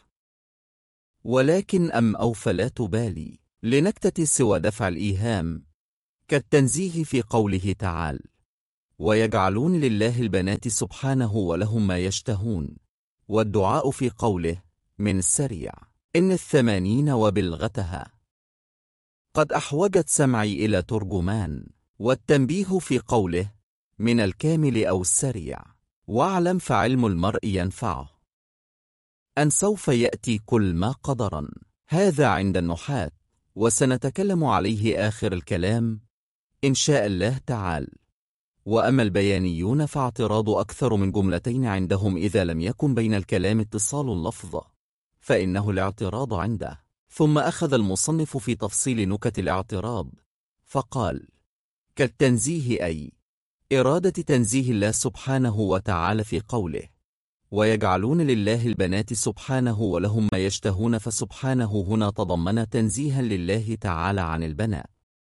ولكن أوف لا تبالي، لنكتة سوى دفع الإيهام، كالتنزيه في قوله تعالى ويجعلون لله البنات سبحانه ولهم ما يشتهون، والدعاء في قوله من السريع إن 80 وبلغتها قد أحوجت سمعي إلى ترجمان، والتنبيه في قوله من الكامل أو السريع واعلم فعلم المرء ينفعه أن سوف يأتي كل ما قدرا. هذا عند النحاة، وسنتكلم عليه آخر الكلام إن شاء الله تعالى. وأما البيانيون فاعتراض أكثر من جملتين عندهم إذا لم يكن بين الكلام اتصال لفظ، فإنه الاعتراض عنده. ثم أخذ المصنف في تفصيل نكت الاعتراض فقال كالتنزيه، أي إرادة تنزيه الله سبحانه وتعالى في قوله ويجعلون لله البنات سبحانه ولهم ما يشتهون، فسبحانه هنا تضمن تنزيها لله تعالى عن البنات.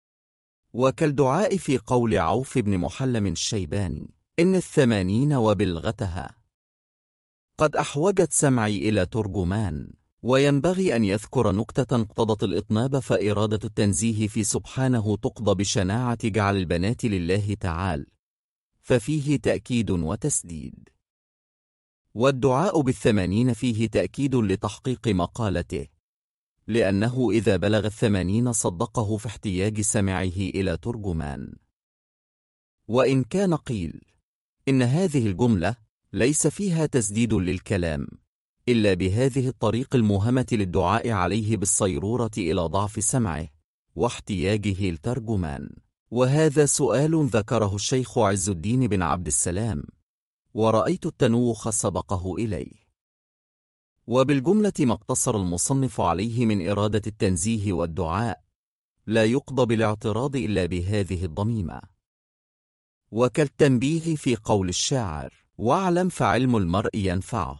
وكالدعاء في قول عوف بن محلم الشيباني إن 80 وبلغتها قد أحوجت سمعي إلى ترجمان. وينبغي أن يذكر نكتة اقتضت الإطناب، فإرادة التنزيه في سبحانه تقضى بشناعة جعل البنات لله تعالى، ففيه تأكيد وتسديد. والدعاء بال80 فيه تأكيد لتحقيق مقالته، لأنه إذا بلغ 80 صدقه في احتياج سمعه إلى ترجمان. وإن كان قيل إن هذه الجملة ليس فيها تسديد للكلام إلا بهذه الطريق الموهمة للدعاء عليه بالصيرورة إلى ضعف سمعه واحتياجه لترجمان، وهذا سؤال ذكره الشيخ عز الدين بن عبد السلام، ورأيت التنوخ سبقه إليه. وبالجملة ما اقتصر المصنف عليه من إرادة التنزيه والدعاء لا يقضى بالاعتراض إلا بهذه الضميمة. وكالتنبيه في قول الشاعر واعلم فعلم المرء ينفعه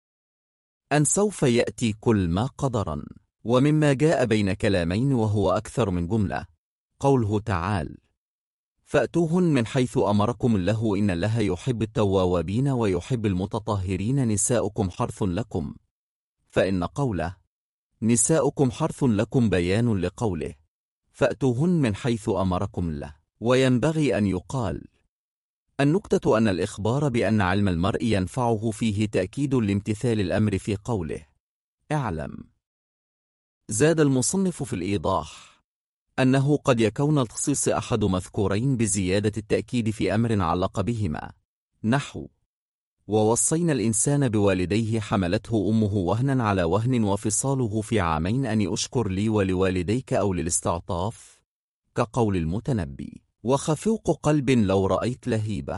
أن سوف يأتي كل ما قدرا. ومما جاء بين كلامين وهو أكثر من جملة قوله تعالى فأتوهن من حيث أمركم الله إن الله يحب التوابين ويحب المتطهرين نساؤكم حرث لكم، فإن قوله نساؤكم حرث لكم بيان لقوله فأتوهن من حيث أمركم الله. وينبغي أن يقال النكتة أن الإخبار بأن علم المرء ينفعه فيه تأكيد لامتثال الأمر في قوله اعلم، زاد المصنف في الإيضاح أنه قد يكون التخصيص أحد مذكورين بزيادة التأكيد في أمر علق بهما، نحو ووصينا الإنسان بوالديه حملته أمه وهنا على وهن وفصاله في عامين أن أشكر لي ولوالديك، أو للاستعطاف كقول المتنبي وخفوق قلب لو رأيت لهيبة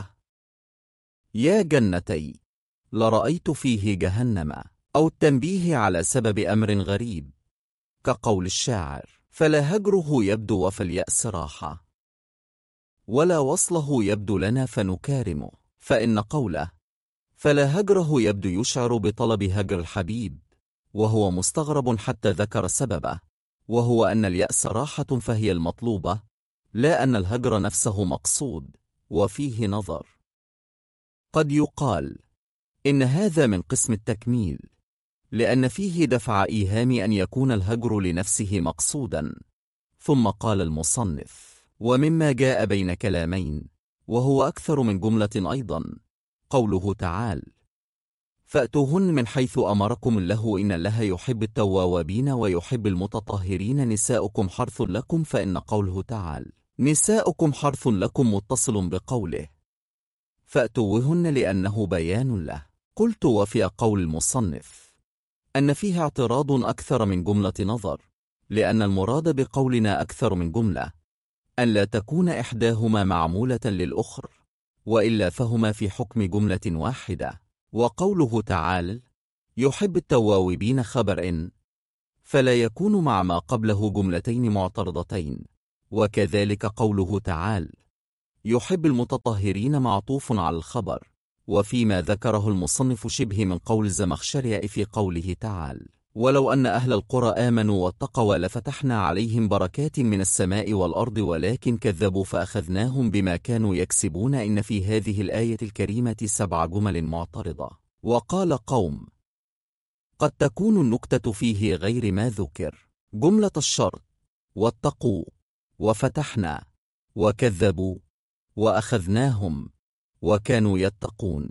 يا جنتي لرأيت فيه جهنم، أو التنبيه على سبب أمر غريب كقول الشاعر فلا هجره يبدو وفي اليأس راحة، ولا وصله يبدو لنا فنكارمه، فإن قوله فلا هجره يبدو يشعر بطلب هجر الحبيب، وهو مستغرب حتى ذكر سببه، وهو أن اليأس راحة فهي المطلوبة، لا أن الهجر نفسه مقصود. وفيه نظر، قد يقال إن هذا من قسم التكميل، لأن فيه دفع إيهام أن يكون الهجر لنفسه مقصودا. ثم قال المصنف ومما جاء بين كلامين، وهو أكثر من جملة أيضا، قوله تعالى فأتوهن من حيث أمركم الله إن الله يحب التوابين ويحب المتطهرين نساؤكم حرث لكم، فإن قوله تعالى نساؤكم حرث لكم متصل بقوله فأتوهن لأنه بيان له. قلت وفي قول المصنف أن فيه اعتراض أكثر من جملة نظر، لأن المراد بقولنا أكثر من جملة أن لا تكون إحداهما معمولة للأخر، وإلا فهما في حكم جملة واحدة. وقوله تعالى يحب التوابين خبر إن، فلا يكون مع ما قبله جملتين معترضتين. وكذلك قوله تعالى يحب المتطهرين معطوف على الخبر، وفيما ذكره المصنف شبه من قول الزمخشري في قوله تعالى ولو أن أهل القرى آمنوا واتقوا لفتحنا عليهم بركات من السماء والأرض ولكن كذبوا فأخذناهم بما كانوا يكسبون. إن في هذه الآية الكريمة 7 جمل معترضة. وقال قوم قد تكون النكتة فيه غير ما ذكر، جملة الشرط واتقوا وفتحنا وكذبوا وأخذناهم وكانوا يتقون.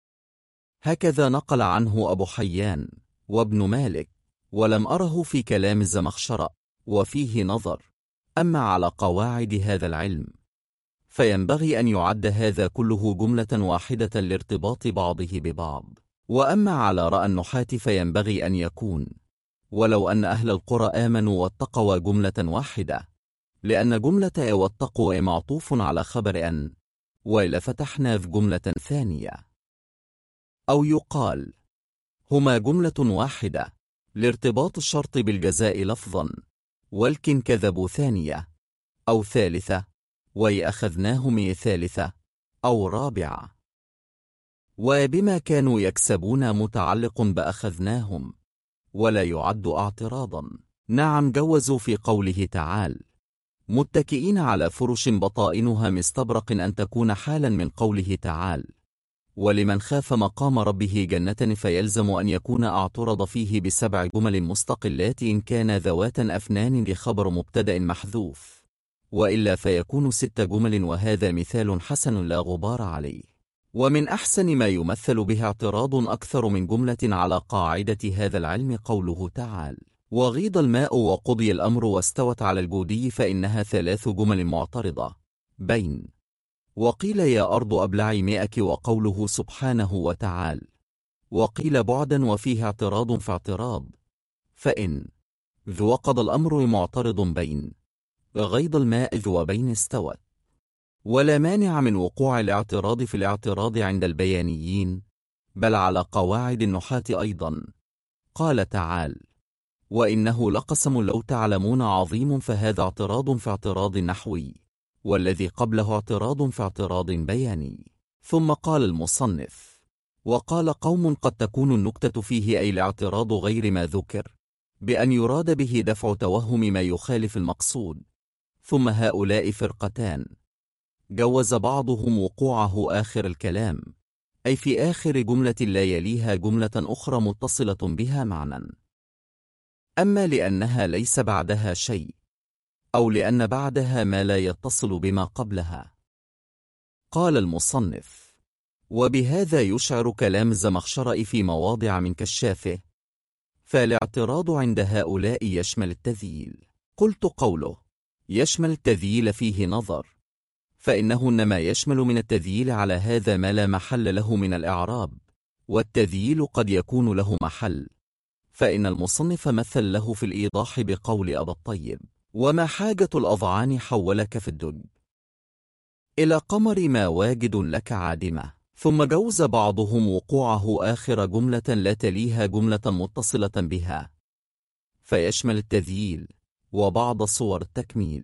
هكذا نقل عنه أبو حيان وابن مالك، ولم أره في كلام الزمخشري، وفيه نظر. أما على قواعد هذا العلم فينبغي أن يعد هذا كله جملة واحدة لارتباط بعضه ببعض. وأما على رأى النحاة فينبغي أن يكون ولو أن أهل القرى آمنوا واتقوا جملة واحدة، لأن جملة واتقوا معطوف على خبر أن، ولفتحنا في جملة ثانية. أو يقال هما جملة واحدة لارتباط الشرط بالجزاء لفظا، ولكن كذبوا ثانية أو ثالثة، ويأخذناهم ثالثة أو رابعة. وبما كانوا يكسبون متعلق بأخذناهم، ولا يعد اعتراضا. نعم جوزوا في قوله تعالى متكئين على فرش بطائنها مستبرق أن تكون حالا من قوله تعالى ولمن خاف مقام ربه جنة، فيلزم أن يكون اعترض فيه ب7 جمل مستقلات إن كان ذواتا أفنان لخبر مبتدأ محذوف، وإلا فيكون 6 جمل، وهذا مثال حسن لا غبار عليه. ومن أحسن ما يمثل به اعتراض أكثر من جملة على قاعدة هذا العلم قوله تعالى وغيض الماء وقضي الأمر واستوت على الجودي، فإنها 3 جمل معترضة بين وقيل يا أرض أبلعي ماءك، وقوله سبحانه وتعالى وقيل بعدا، وفيه اعتراض في اعتراض، فإن ذو وقض الأمر معترض بين غيض الماء ذو وبين استوت، ولا مانع من وقوع الاعتراض في الاعتراض عند البيانيين، بل على قواعد النحاة أيضا. قال تعالى وإنه لقسم لو تعلمون عظيم، فهذا اعتراض في اعتراض نحوي، والذي قبله اعتراض في اعتراض بياني. ثم قال المصنف وقال قوم قد تكون النكتة فيه أي الاعتراض غير ما ذكر، بأن يراد به دفع توهم ما يخالف المقصود. ثم هؤلاء فرقتان، جوز بعضهم وقوعه آخر الكلام، أي في آخر جملة لا يليها جملة أخرى متصلة بها معنى، أما لأنها ليس بعدها شيء، أو لأن بعدها ما لا يتصل بما قبلها. قال المصنف وبهذا يشعر كلام الزمخشري في مواضع من كشافه، فالاعتراض عند هؤلاء يشمل التذييل. قلت قوله يشمل التذييل فيه نظر، فإنه إنما يشمل من التذييل على هذا ما لا محل له من الإعراب، والتذييل قد يكون له محل، فإن المصنف مثل له في الإيضاح بقول أبا الطيب: وما حاجة الأضعان حولك في الدب إلى قمر ما واجد لك عادمة. ثم جوز بعضهم وقوعه آخر جملة لا تليها جملة متصلة بها، فيشمل التذييل وبعض صور التكميل،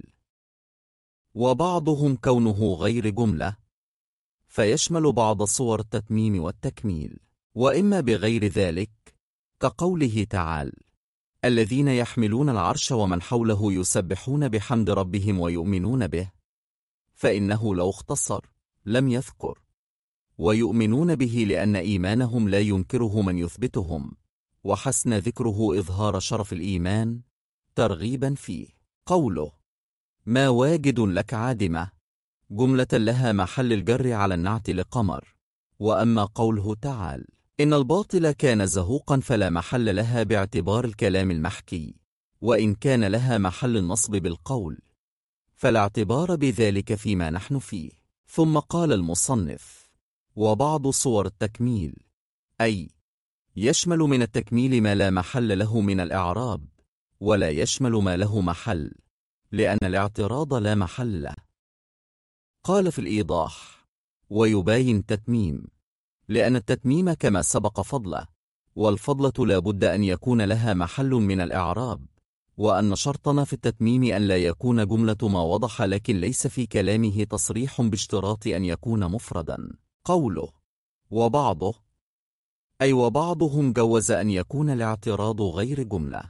وبعضهم كونه غير جملة، فيشمل بعض صور التتميم والتكميل، وإما بغير ذلك كقوله تعالى: الذين يحملون العرش ومن حوله يسبحون بحمد ربهم ويؤمنون به، فإنه لو اختصر لم يذكر ويؤمنون به لأن إيمانهم لا ينكره من يثبتهم، وحسن ذكره إظهار شرف الإيمان ترغيبا فيه. قوله ما واجد لك عادمة جملة لها محل الجر على النعت لقمر. وأما قوله تعالى: إن الباطل كان زهوقا فلا محل لها باعتبار الكلام المحكي، وإن كان لها محل النصب بالقول فلا اعتبار بذلك فيما نحن فيه. ثم قال المصنف: وبعض صور التكميل، أي يشمل من التكميل ما لا محل له من الإعراب، ولا يشمل ما له محل، لأن الاعتراض لا محل له. قال في الإيضاح: ويباين تتميم، لأن التتميم كما سبق فضله، والفضلة لا بد أن يكون لها محل من الإعراب، وأن شرطنا في التتميم أن لا يكون جملة ما وضح، لكن ليس في كلامه تصريح باشتراط أن يكون مفردا. قوله وبعضه، أي وبعضهم جوز أن يكون الاعتراض غير جملة،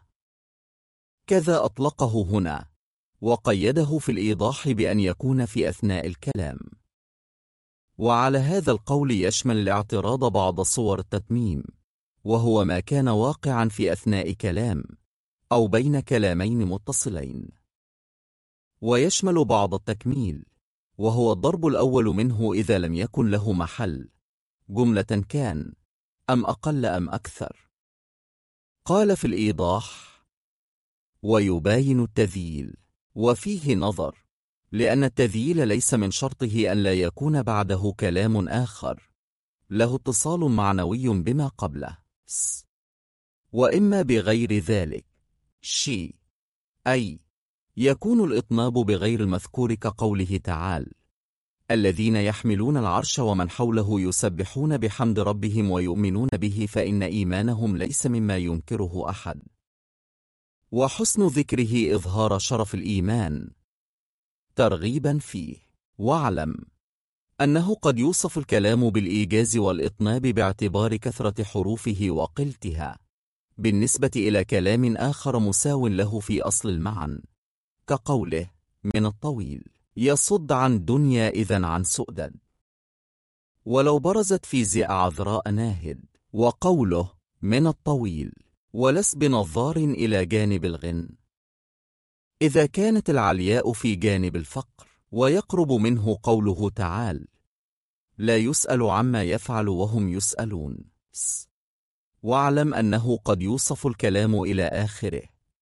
كذا أطلقه هنا، وقيده في الإيضاح بأن يكون في أثناء الكلام. وعلى هذا القول يشمل الاعتراض بعض صور التتميم، وهو ما كان واقعا في أثناء كلام أو بين كلامين متصلين، ويشمل بعض التكميل، وهو الضرب الأول منه إذا لم يكن له محل، جملة كان أم أقل أم أكثر. قال في الإيضاح: ويباين التذييل، وفيه نظر، لأن التذييل ليس من شرطه أن لا يكون بعده كلام آخر له اتصال معنوي بما قبله، وإما بغير ذلك أي يكون الإطناب بغير المذكور كقوله تعالى: الذين يحملون العرش ومن حوله يسبحون بحمد ربهم ويؤمنون به، فإن إيمانهم ليس مما ينكره أحد، وحسن ذكره إظهار شرف الإيمان ترغيبا فيه. واعلم أنه قد يوصف الكلام بالإيجاز والإطناب باعتبار كثرة حروفه وقلتها بالنسبة إلى كلام آخر مساو له في أصل المعن، كقوله من الطويل يصد عن دنيا إذن عن سؤدد، ولو برزت في زئ عذراء ناهد، وقوله من الطويل ولس بنظار إلى جانب الغن، إذا كانت العلياء في جانب الفقر. ويقرب منه قوله تعالى: لا يسأل عما يفعل وهم يسألون. واعلم أنه قد يوصف الكلام إلى آخره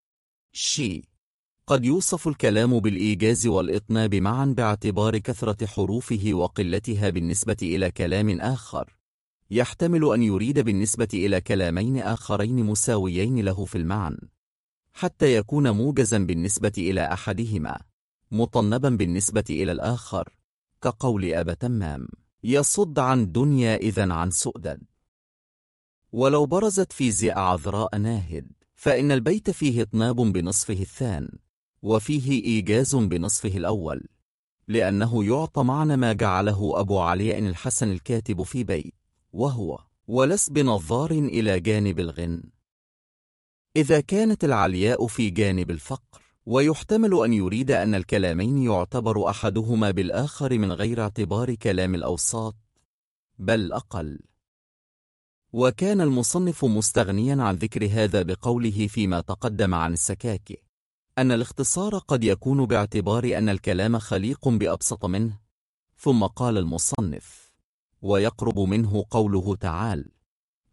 قد يوصف الكلام بالإيجاز والإطناب معا باعتبار كثرة حروفه وقلتها بالنسبة إلى كلام آخر، يحتمل أن يريد بالنسبة إلى كلامين آخرين مساويين له في المعنى، حتى يكون موجزا بالنسبة إلى أحدهما مطنبا بالنسبة إلى الآخر، كقول أبا تمام يصد عن دنيا إذن عن سؤدد. ولو برزت في زئ عذراء ناهد، فإن البيت فيه اطناب بنصفه الثاني، وفيه إيجاز بنصفه الأول، لأنه يعطى معنى ما جعله أبو علي الحسن الكاتب في بيت، وهو ولس بنظار إلى جانب الغن، إذا كانت العلياء في جانب الفقر. ويحتمل أن يريد أن الكلامين يعتبر أحدهما بالآخر من غير اعتبار كلام الأوساط بل أقل. وكان المصنف مستغنيا عن ذكر هذا بقوله فيما تقدم عن السكاكي أن الاختصار قد يكون باعتبار أن الكلام خليق بأبسط منه. ثم قال المصنف: ويقرب منه قوله تعالى: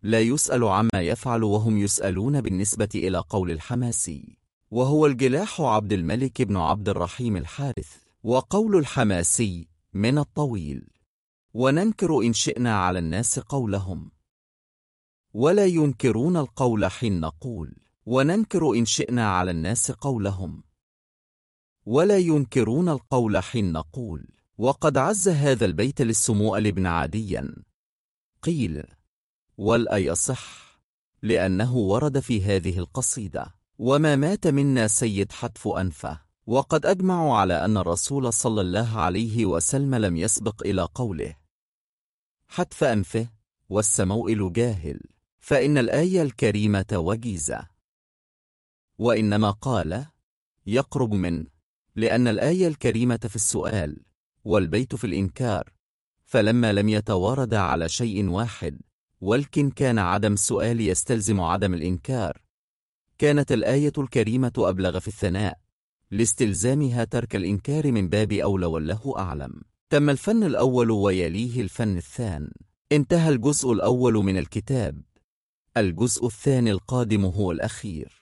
لا يسأل عما يفعل وهم يسألون بالنسبة إلى قول الحماسي، وهو الجلاح عبد الملك بن عبد الرحيم الحارث. وقول الحماسي من الطويل: وننكر إن شئنا على الناس قولهم، ولا ينكرون القول حين نقول وننكر إن شئنا على الناس قولهم، ولا ينكرون القول حين نقول. وقد عز هذا البيت للسموء بن عديا. قيل: والأ يصح، لأنه ورد في هذه القصيدة: وما مات منا سيد حتف أنفه. وقد أجمعوا على أن الرسول صلى الله عليه وسلم لم يسبق إلى قوله حتف أنفه والسموئل جاهل، فإن الآية الكريمة وجيزة، وإنما قال يقرب من، لأن الآية الكريمة في السؤال والبيت في الإنكار، فلما لم يتوارد على شيء واحد، ولكن كان عدم السؤال يستلزم عدم الإنكار، كانت الآية الكريمة أبلغ في الثناء، لاستلزامها ترك الإنكار من باب أولى، والله أعلم. تم الفن الأول ويليه الفن الثاني. انتهى الجزء الأول من الكتاب. الجزء الثاني القادم هو الأخير.